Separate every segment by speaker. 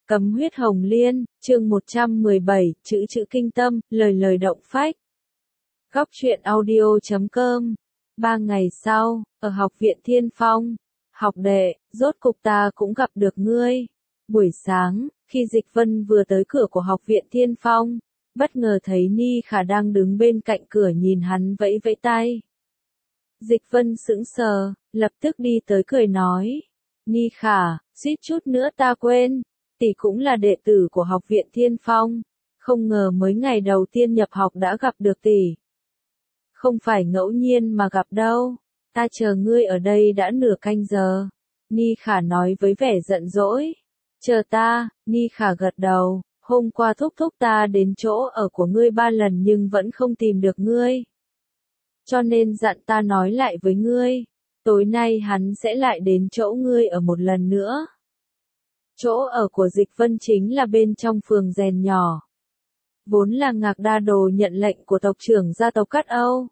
Speaker 1: Cấm huyết hồng liên, chương 117, chữ chữ kinh tâm, lời lời động phách. Góc truyện audio.com. 3 ngày sau, ở học viện Thiên Phong, học đệ, rốt cục ta cũng gặp được ngươi. Buổi sáng, khi Dịch Vân vừa tới cửa của học viện Thiên Phong, bất ngờ thấy Ni Khả đang đứng bên cạnh cửa nhìn hắn vẫy vẫy tay. Dịch Vân sững sờ, lập tức đi tới cười nói. Ni Khả, suýt chút nữa ta quên. Tỷ cũng là đệ tử của học viện Thiên Phong, không ngờ mới ngày đầu tiên nhập học đã gặp được tỷ. Không phải ngẫu nhiên mà gặp đâu, ta chờ ngươi ở đây đã nửa canh giờ. Ni Khả nói với vẻ giận dỗi. Chờ ta, Ni Khả gật đầu, hôm qua thúc thúc ta đến chỗ ở của ngươi 3 lần nhưng vẫn không tìm được ngươi. Cho nên dặn ta nói lại với ngươi, tối nay hắn sẽ lại đến chỗ ngươi ở một lần nữa. Chỗ ở của Dịch Vân chính là bên trong phường rèn nhỏ. Vốn là Ngạc Đa Đồ nhận lệnh của tộc trưởng gia tộc Cát Âu.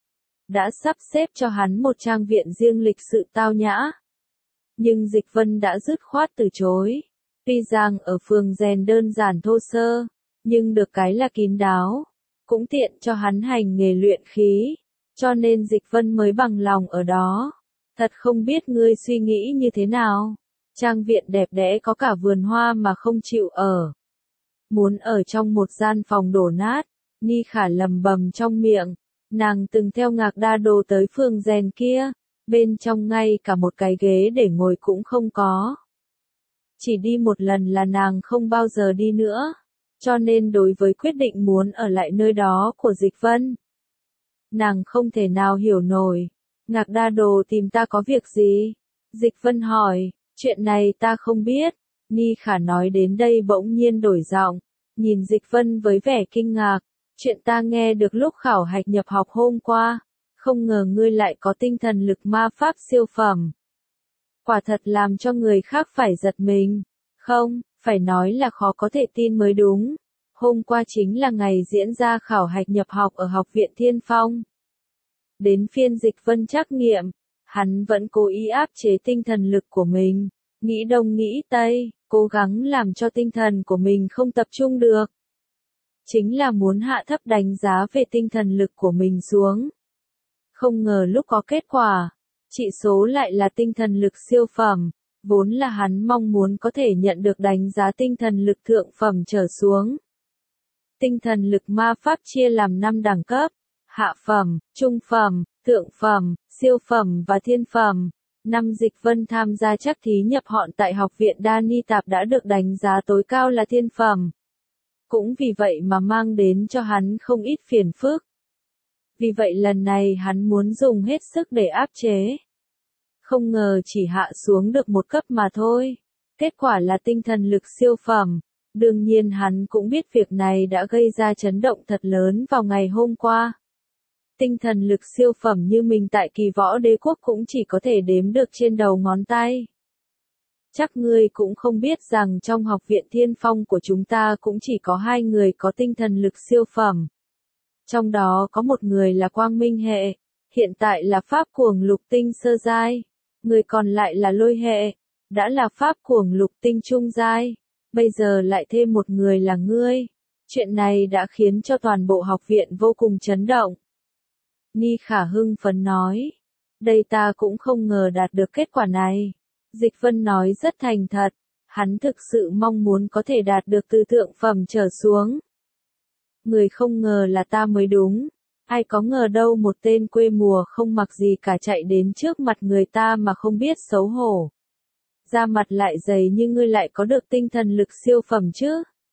Speaker 1: Đã sắp xếp cho hắn một trang viện riêng lịch sự tao nhã. Nhưng Dịch Vân đã dứt khoát từ chối. Tuy rằng ở phường rèn đơn giản thô sơ, nhưng được cái là kín đáo. Cũng tiện cho hắn hành nghề luyện khí. Cho nên Dịch Vân mới bằng lòng ở đó. Thật không biết ngươi suy nghĩ như thế nào. Trang viện đẹp đẽ có cả vườn hoa mà không chịu ở. Muốn ở trong một gian phòng đổ nát, Ni Khả lầm bầm trong miệng. Nàng từng theo Ngạc Đa Đồ tới phường rèn kia, bên trong ngay cả một cái ghế để ngồi cũng không có. Chỉ đi một lần là nàng không bao giờ đi nữa, cho nên đối với quyết định muốn ở lại nơi đó của Dịch Vân, nàng không thể nào hiểu nổi. Ngạc Đa Đồ tìm ta có việc gì? Dịch Vân hỏi. Chuyện này ta không biết. Ni Khả nói đến đây bỗng nhiên đổi giọng, nhìn Dịch Vân với vẻ kinh ngạc. Chuyện ta nghe được lúc khảo hạch nhập học hôm qua, không ngờ ngươi lại có tinh thần lực ma pháp siêu phẩm. Quả thật làm cho người khác phải giật mình. Không, phải nói là khó có thể tin mới đúng. Hôm qua chính là ngày diễn ra khảo hạch nhập học ở học viện Thiên Phong. Đến phiên Dịch Vân trắc nghiệm. Hắn vẫn cố ý áp chế tinh thần lực của mình, nghĩ đông nghĩ tây, cố gắng làm cho tinh thần của mình không tập trung được. Chính là muốn hạ thấp đánh giá về tinh thần lực của mình xuống. Không ngờ lúc có kết quả, trị số lại là tinh thần lực siêu phẩm, vốn là hắn mong muốn có thể nhận được đánh giá tinh thần lực thượng phẩm trở xuống. Tinh thần lực ma pháp chia làm 5 đẳng cấp, hạ phẩm, trung phẩm, thượng phẩm, siêu phẩm và thiên phẩm. Năm Dịch Vân tham gia chắc thí nhập họ tại học viện Đa Ni Tạp đã được đánh giá tối cao là thiên phẩm. Cũng vì vậy mà mang đến cho hắn không ít phiền phức. Vì vậy lần này hắn muốn dùng hết sức để áp chế. Không ngờ chỉ hạ xuống được một cấp mà thôi. Kết quả là tinh thần lực siêu phẩm. Đương nhiên hắn cũng biết việc này đã gây ra chấn động thật lớn vào ngày hôm qua. Tinh thần lực siêu phẩm như mình tại Kỳ Võ Đế Quốc cũng chỉ có thể đếm được trên đầu ngón tay. Chắc ngươi cũng không biết rằng trong học viện Thiên Phong của chúng ta cũng chỉ có 2 người có tinh thần lực siêu phẩm. Trong đó có một người là Quang Minh hệ, hiện tại là Pháp Cuồng Lục Tinh sơ giai, người còn lại là Lôi hệ, đã là Pháp Cuồng Lục Tinh trung giai, bây giờ lại thêm một người là ngươi. Chuyện này đã khiến cho toàn bộ học viện vô cùng chấn động. Ni Khả hưng phấn nói, đây ta cũng không ngờ đạt được kết quả này. Dịch Vân nói rất thành thật, hắn thực sự mong muốn có thể đạt được từ thượng phẩm trở xuống. Người không ngờ là ta mới đúng, ai có ngờ đâu một tên quê mùa không mặc gì cả chạy đến trước mặt người ta mà không biết xấu hổ. Da mặt lại dày như ngươi lại có được tinh thần lực siêu phẩm chứ?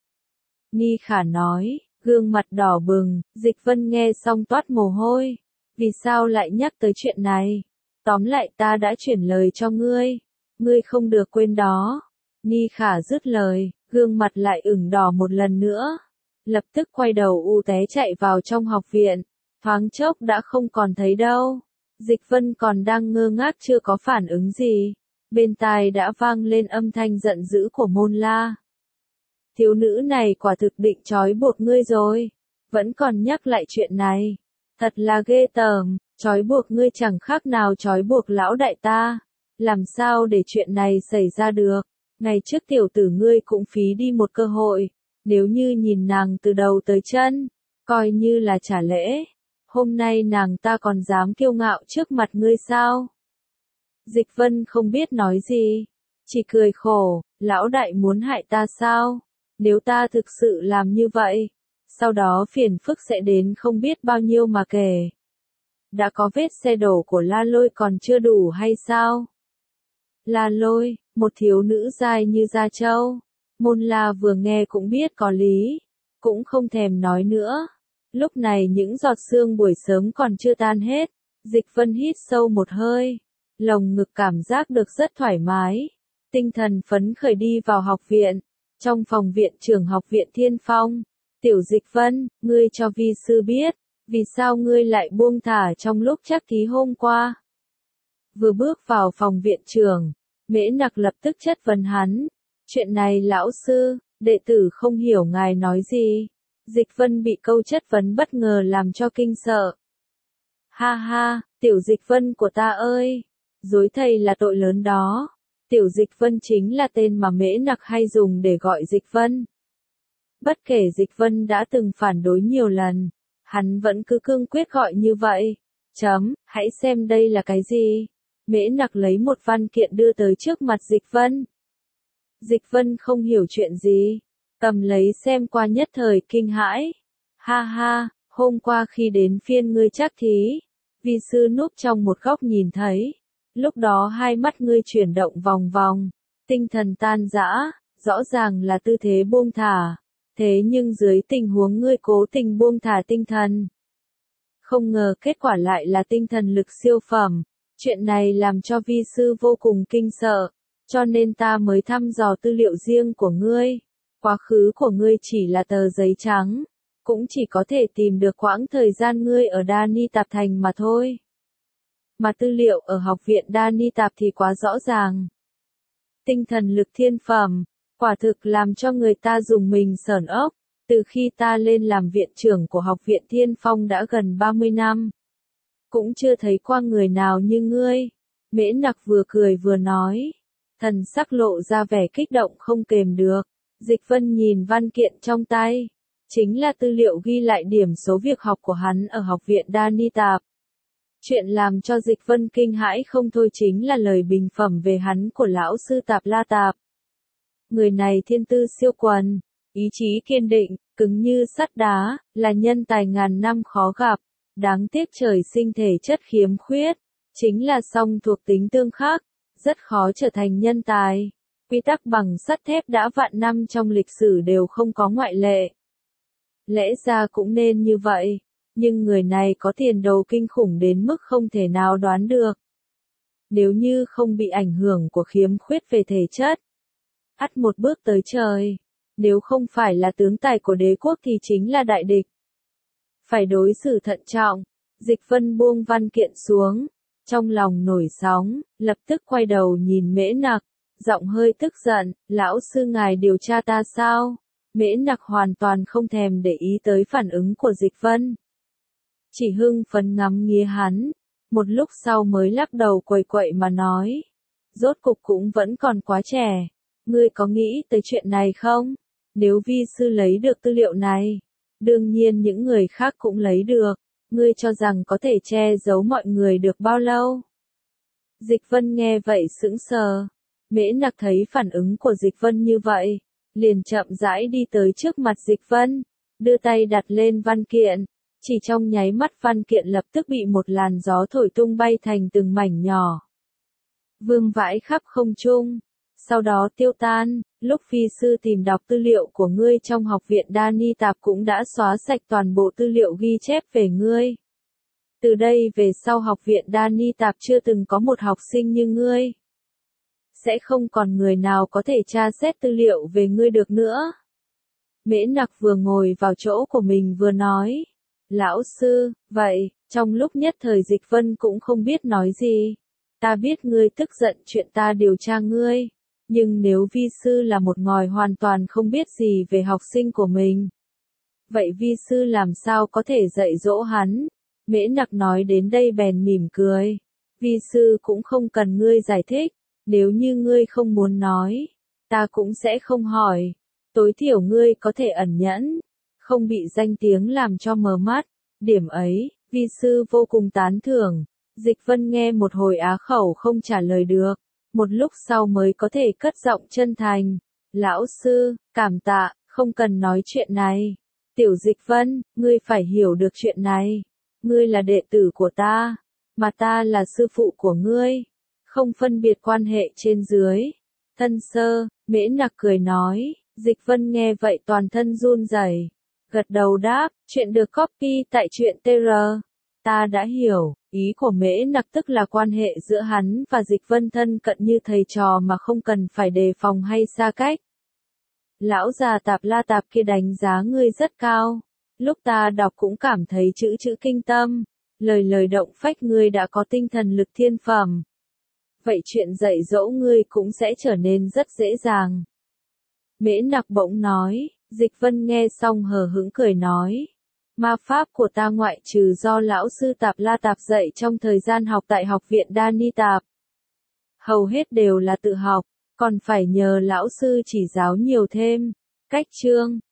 Speaker 1: Ni Khả nói, gương mặt đỏ bừng. Dịch Vân nghe xong toát mồ hôi. Vì sao lại nhắc tới chuyện này? Tóm lại ta đã chuyển lời cho ngươi. Ngươi không được quên đó. Ni Khả dứt lời, gương mặt lại ửng đỏ một lần nữa. Lập tức quay đầu u té chạy vào trong học viện. Thoáng chốc đã không còn thấy đâu. Dịch Vân còn đang ngơ ngác chưa có phản ứng gì. Bên tai đã vang lên âm thanh giận dữ của Môn La. Thiếu nữ này quả thực định trói buộc ngươi rồi. Vẫn còn nhắc lại chuyện này. Thật là ghê tởm, trói buộc ngươi chẳng khác nào trói buộc lão đại ta. Làm sao để chuyện này xảy ra được? Ngày trước tiểu tử ngươi cũng phí đi một cơ hội, nếu như nhìn nàng từ đầu tới chân, coi như là trả lễ. Hôm nay nàng ta còn dám kiêu ngạo trước mặt ngươi sao? Dịch Vân không biết nói gì, chỉ cười khổ, lão đại muốn hại ta sao? Nếu ta thực sự làm như vậy, sau đó phiền phức sẽ đến không biết bao nhiêu mà kể. Đã có vết xe đổ của La Lôi còn chưa đủ hay sao? La Lôi, một thiếu nữ dài như da trâu. Môn La vừa nghe cũng biết có lý, cũng không thèm nói nữa. Lúc này những giọt sương buổi sớm còn chưa tan hết, Dịch Vân hít sâu một hơi, lồng ngực cảm giác được rất thoải mái, tinh thần phấn khởi đi vào học viện. Trong phòng viện trưởng học viện Thiên Phong, Tiểu Dịch Vân, ngươi cho vi sư biết, vì sao ngươi lại buông thả trong lúc trắc thí hôm qua? Vừa bước vào phòng viện trưởng, Mễ Nặc lập tức chất vấn hắn. Chuyện này lão sư, đệ tử không hiểu ngài nói gì. Dịch Vân bị câu chất vấn bất ngờ làm cho kinh sợ. Ha ha, Tiểu Dịch Vân của ta ơi, dối thầy là tội lớn đó. Tiểu Dịch Vân chính là tên mà Mễ Nặc hay dùng để gọi Dịch Vân. Bất kể Dịch Vân đã từng phản đối nhiều lần, hắn vẫn cứ cương quyết gọi như vậy. Hãy xem đây là cái gì? Mễ Nặc lấy một văn kiện đưa tới trước mặt Dịch Vân. Dịch Vân không hiểu chuyện gì, cầm lấy xem qua nhất thời kinh hãi. Ha ha, hôm qua khi đến phiên ngươi trắc thí, vi sư núp trong một góc nhìn thấy. Lúc đó hai mắt ngươi chuyển động vòng vòng, tinh thần tan rã, rõ ràng là tư thế buông thả. Thế nhưng dưới tình huống ngươi cố tình buông thả tinh thần, không ngờ kết quả lại là tinh thần lực siêu phẩm. Chuyện này làm cho vi sư vô cùng kinh sợ, cho nên ta mới thăm dò tư liệu riêng của ngươi. Quá khứ của ngươi chỉ là tờ giấy trắng, cũng chỉ có thể tìm được quãng thời gian ngươi ở Đa Ni Tạp Thành mà thôi. Mà tư liệu ở học viện Đa Ni Tạp thì quá rõ ràng. Tinh thần lực thiên phẩm, quả thực làm cho người ta dùng mình sởn ốc. Từ khi ta lên làm viện trưởng của học viện Thiên Phong đã gần 30 năm. Cũng chưa thấy qua người nào như ngươi. Mễ Nặc vừa cười vừa nói. Thần sắc lộ ra vẻ kích động không kềm được. Dịch Vân nhìn văn kiện trong tay. Chính là tư liệu ghi lại điểm số việc học của hắn ở học viện Đa Ni Tạp. Chuyện làm cho Dịch Vân kinh hãi không thôi chính là lời bình phẩm về hắn của lão sư Tạp La Tạp. Người này thiên tư siêu quần, ý chí kiên định, cứng như sắt đá, là nhân tài ngàn năm khó gặp. Đáng tiếc trời sinh thể chất khiếm khuyết, chính là song thuộc tính tương khắc, rất khó trở thành nhân tài. Quy tắc bằng sắt thép đã vạn năm trong lịch sử đều không có ngoại lệ. Lẽ ra cũng nên như vậy, nhưng người này có tiền đồ kinh khủng đến mức không thể nào đoán được. Nếu như không bị ảnh hưởng của khiếm khuyết về thể chất, ắt một bước tới trời. Nếu không phải là tướng tài của đế quốc thì chính là đại địch. Phải đối xử thận trọng. Dịch Vân buông văn kiện xuống, trong lòng nổi sóng, lập tức quay đầu nhìn Mễ Nặc, giọng hơi tức giận, lão sư ngài điều tra ta sao? Mễ Nặc hoàn toàn không thèm để ý tới phản ứng của Dịch Vân. Chỉ hưng phấn ngắm nghía hắn, một lúc sau mới lắc đầu quẩy quậy mà nói. Rốt cục cũng vẫn còn quá trẻ, ngươi có nghĩ tới chuyện này không? Nếu vi sư lấy được tư liệu này, đương nhiên những người khác cũng lấy được, ngươi cho rằng có thể che giấu mọi người được bao lâu? Dịch Vân nghe vậy sững sờ, Mễ Nặc thấy phản ứng của Dịch Vân như vậy, liền chậm rãi đi tới trước mặt Dịch Vân, đưa tay đặt lên văn kiện, chỉ trong nháy mắt văn kiện lập tức bị một làn gió thổi tung bay thành từng mảnh nhỏ. Vương vãi khắp không trung, sau đó tiêu tan. Lúc phi sư tìm đọc tư liệu của ngươi trong học viện Đa Ni Tạp cũng đã xóa sạch toàn bộ tư liệu ghi chép về ngươi. Từ đây về sau học viện Đa Ni Tạp chưa từng có một học sinh như ngươi. Sẽ không còn người nào có thể tra xét tư liệu về ngươi được nữa. Mễ Nặc vừa ngồi vào chỗ của mình vừa nói. Lão sư, vậy, trong lúc nhất thời Dịch Vân cũng không biết nói gì. Ta biết ngươi tức giận chuyện ta điều tra ngươi. Nhưng nếu vi sư là một ngòi hoàn toàn không biết gì về học sinh của mình, vậy vi sư làm sao có thể dạy dỗ hắn? Mễ Nặc nói đến đây bèn mỉm cười. Vi sư cũng không cần ngươi giải thích, nếu như ngươi không muốn nói, ta cũng sẽ không hỏi. Tối thiểu ngươi có thể ẩn nhẫn, không bị danh tiếng làm cho mờ mắt. Điểm ấy, vi sư vô cùng tán thưởng. Dịch Vân nghe một hồi á khẩu không trả lời được, một lúc sau mới có thể cất giọng chân thành. Lão sư, cảm tạ, không cần nói chuyện này. Tiểu Dịch Vân, ngươi phải hiểu được chuyện này. Ngươi là đệ tử của ta, mà ta là sư phụ của ngươi. Không phân biệt quan hệ trên dưới. Thân sơ, Mễ Nặc cười nói. Dịch Vân nghe vậy toàn thân run rẩy, gật đầu đáp, chuyện được copy tại truyện TR. Ta đã hiểu, ý của Mễ Nặc tức là quan hệ giữa hắn và Dịch Vân thân cận như thầy trò mà không cần phải đề phòng hay xa cách. Lão già Tạp La Tạp kia đánh giá ngươi rất cao. Lúc ta đọc cũng cảm thấy chữ chữ kinh tâm, lời lời động phách ngươi đã có tinh thần lực thiên phẩm. Vậy chuyện dạy dỗ ngươi cũng sẽ trở nên rất dễ dàng. Mễ Nặc bỗng nói. Dịch Vân nghe xong hờ hững cười nói. Ma pháp của ta ngoại trừ do lão sư Tạp La Tạp dạy trong thời gian học tại học viện Đa Ni Tạp, hầu hết đều là tự học, còn phải nhờ lão sư chỉ giáo nhiều thêm. Cách chương